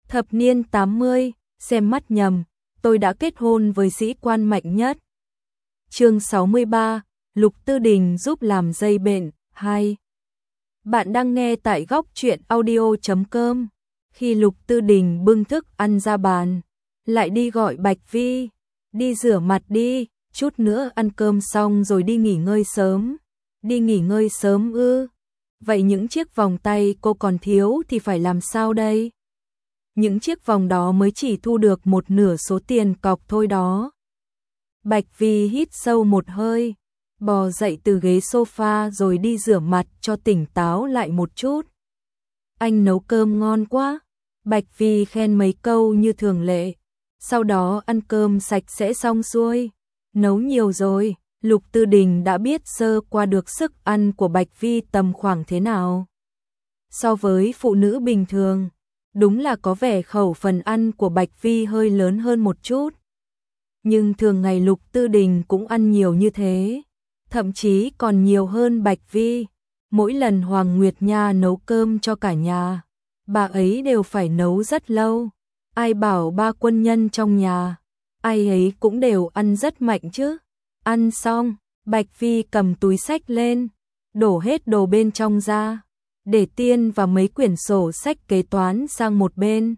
Thập niên 80, xem mắt nhầm, tôi đã kết hôn với sĩ quan mạnh nhất. Chương 63, Lục Tư Đình giúp làm dây bện, 2. Bạn đang nghe tại góc truyện audio.com. Khi Lục Tư Đình bưng thức ăn ra bàn, lại đi gọi Bạch Vi, đi rửa mặt đi, chút nữa ăn cơm xong rồi đi nghỉ ngơi sớm. Đi nghỉ ngơi sớm ư? Vậy những chiếc vòng tay cô còn thiếu thì phải làm sao đây? Những chiếc vòng đó mới chỉ thu được một nửa số tiền cọc thôi đó. Bạch Vi hít sâu một hơi, bò dậy từ ghế sofa rồi đi rửa mặt cho tỉnh táo lại một chút. Anh nấu cơm ngon quá. Bạch Vi khen mấy câu như thường lệ. Sau đó ăn cơm sạch sẽ xong xuôi. Nấu nhiều rồi, Lục Tư Đình đã biết sơ qua được sức ăn của Bạch Vi tầm khoảng thế nào. So với phụ nữ bình thường, đúng là có vẻ khẩu phần ăn của Bạch Vi hơi lớn hơn một chút. Nhưng thường ngày Lục Tư Đình cũng ăn nhiều như thế, thậm chí còn nhiều hơn Bạch Vi. Mỗi lần Hoàng Nguyệt Nha nấu cơm cho cả nhà, bà ấy đều phải nấu rất lâu. Ai bảo ba quân nhân trong nhà, ai ấy cũng đều ăn rất mạnh chứ. Ăn xong, Bạch Vi cầm túi xách lên, đổ hết đồ bên trong ra, để tiền và mấy quyển sổ sách kế toán sang một bên.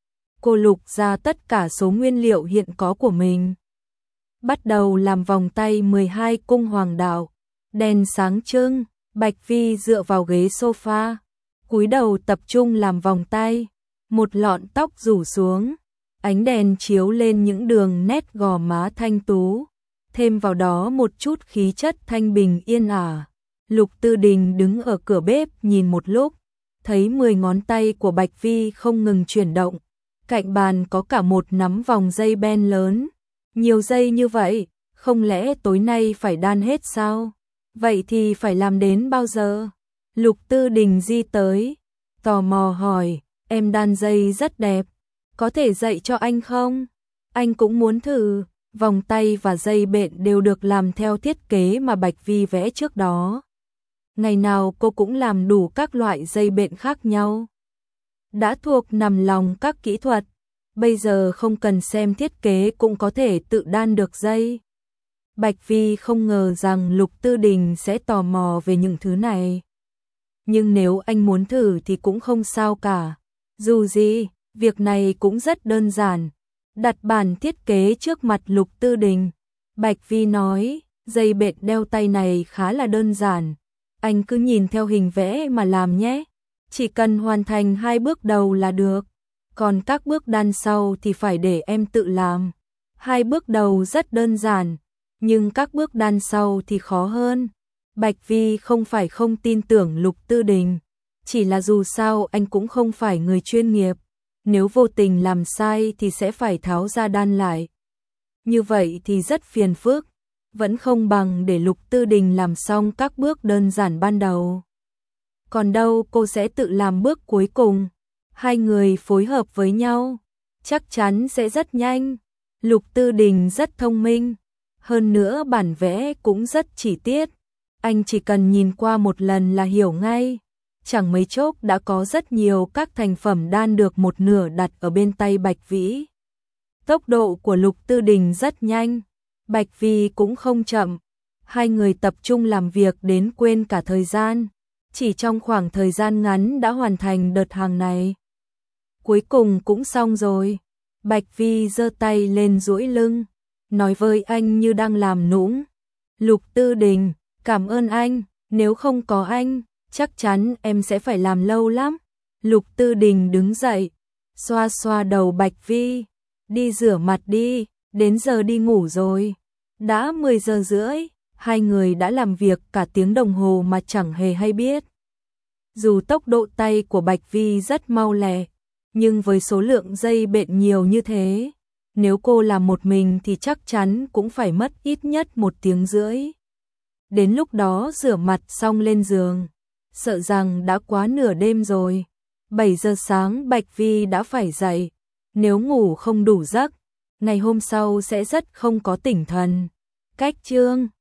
Cô lục ra tất cả số nguyên liệu hiện có của mình. Bắt đầu làm vòng tay 12 cung hoàng đạo, đèn sáng trưng. Bạch Vi dựa vào ghế sofa, cúi đầu tập trung làm vòng tay, một lọn tóc rủ xuống, ánh đèn chiếu lên những đường nét gò má thanh tú, thêm vào đó một chút khí chất thanh bình yên ả. Lục Tư Đình đứng ở cửa bếp nhìn một lúc, thấy 10 ngón tay của Bạch Vi không ngừng chuyển động, cạnh bàn có cả một nắm vòng dây ben lớn. Nhiều dây như vậy, không lẽ tối nay phải đan hết sao? Vậy thì phải làm đến bao giờ? Lục Tư Đình di tới, tò mò hỏi, em đan dây rất đẹp, có thể dạy cho anh không? Anh cũng muốn thử. Vòng tay và dây bện đều được làm theo thiết kế mà Bạch Vi vẽ trước đó. Ngày nào cô cũng làm đủ các loại dây bện khác nhau. Đã thuộc nằm lòng các kỹ thuật, bây giờ không cần xem thiết kế cũng có thể tự đan được dây. Bạch Vi không ngờ rằng Lục Tư Đình sẽ tò mò về những thứ này. Nhưng nếu anh muốn thử thì cũng không sao cả. Dù gì, việc này cũng rất đơn giản. Đặt bản thiết kế trước mặt Lục Tư Đình. Bạch Vi nói, dây bện đeo tay này khá là đơn giản. Anh cứ nhìn theo hình vẽ mà làm nhé. Chỉ cần hoàn thành 2 bước đầu là được. Còn các bước đan sau thì phải để em tự làm. 2 bước đầu rất đơn giản, nhưng các bước đan sau thì khó hơn. Bạch Vi không phải không tin tưởng Lục Tư Đình, chỉ là dù sao anh cũng không phải người chuyên nghiệp. Nếu vô tình làm sai thì sẽ phải tháo ra đan lại. Như vậy thì rất phiền phức, vẫn không bằng để Lục Tư Đình làm xong các bước đơn giản ban đầu. Còn đâu cô sẽ tự làm bước cuối cùng. Hai người phối hợp với nhau, chắc chắn sẽ rất nhanh. Lục Tư Đình rất thông minh, hơn nữa bản vẽ cũng rất chi tiết. Anh chỉ cần nhìn qua một lần là hiểu ngay. Chẳng mấy chốc đã có rất nhiều các thành phẩm đan được một nửa đặt ở bên tay Bạch Vĩ. Tốc độ của Lục Tư Đình rất nhanh, Bạch Vi cũng không chậm. Hai người tập trung làm việc đến quên cả thời gian. Chỉ trong khoảng thời gian ngắn đã hoàn thành đợt hàng này. Cuối cùng cũng xong rồi. Bạch Vi giơ tay lên duỗi lưng, nói với anh như đang làm nũng. Lục Tư Đình, cảm ơn anh, nếu không có anh, chắc chắn em sẽ phải làm lâu lắm. Lục Tư Đình đứng dậy, xoa xoa đầu Bạch Vi, đi rửa mặt đi, đến giờ đi ngủ rồi. Đã 10 giờ rưỡi, hai người đã làm việc cả tiếng đồng hồ mà chẳng hề hay biết. Dù tốc độ tay của Bạch Vi rất mau lẹ, nhưng với số lượng dây bện nhiều như thế, nếu cô làm một mình thì chắc chắn cũng phải mất ít nhất 1 tiếng rưỡi. Đến lúc đó rửa mặt xong lên giường, sợ rằng đã quá nửa đêm rồi. 7 giờ sáng Bạch Vi đã phải dậy, nếu ngủ không đủ giấc, ngày hôm sau sẽ rất không có tỉnh thần. Cách chương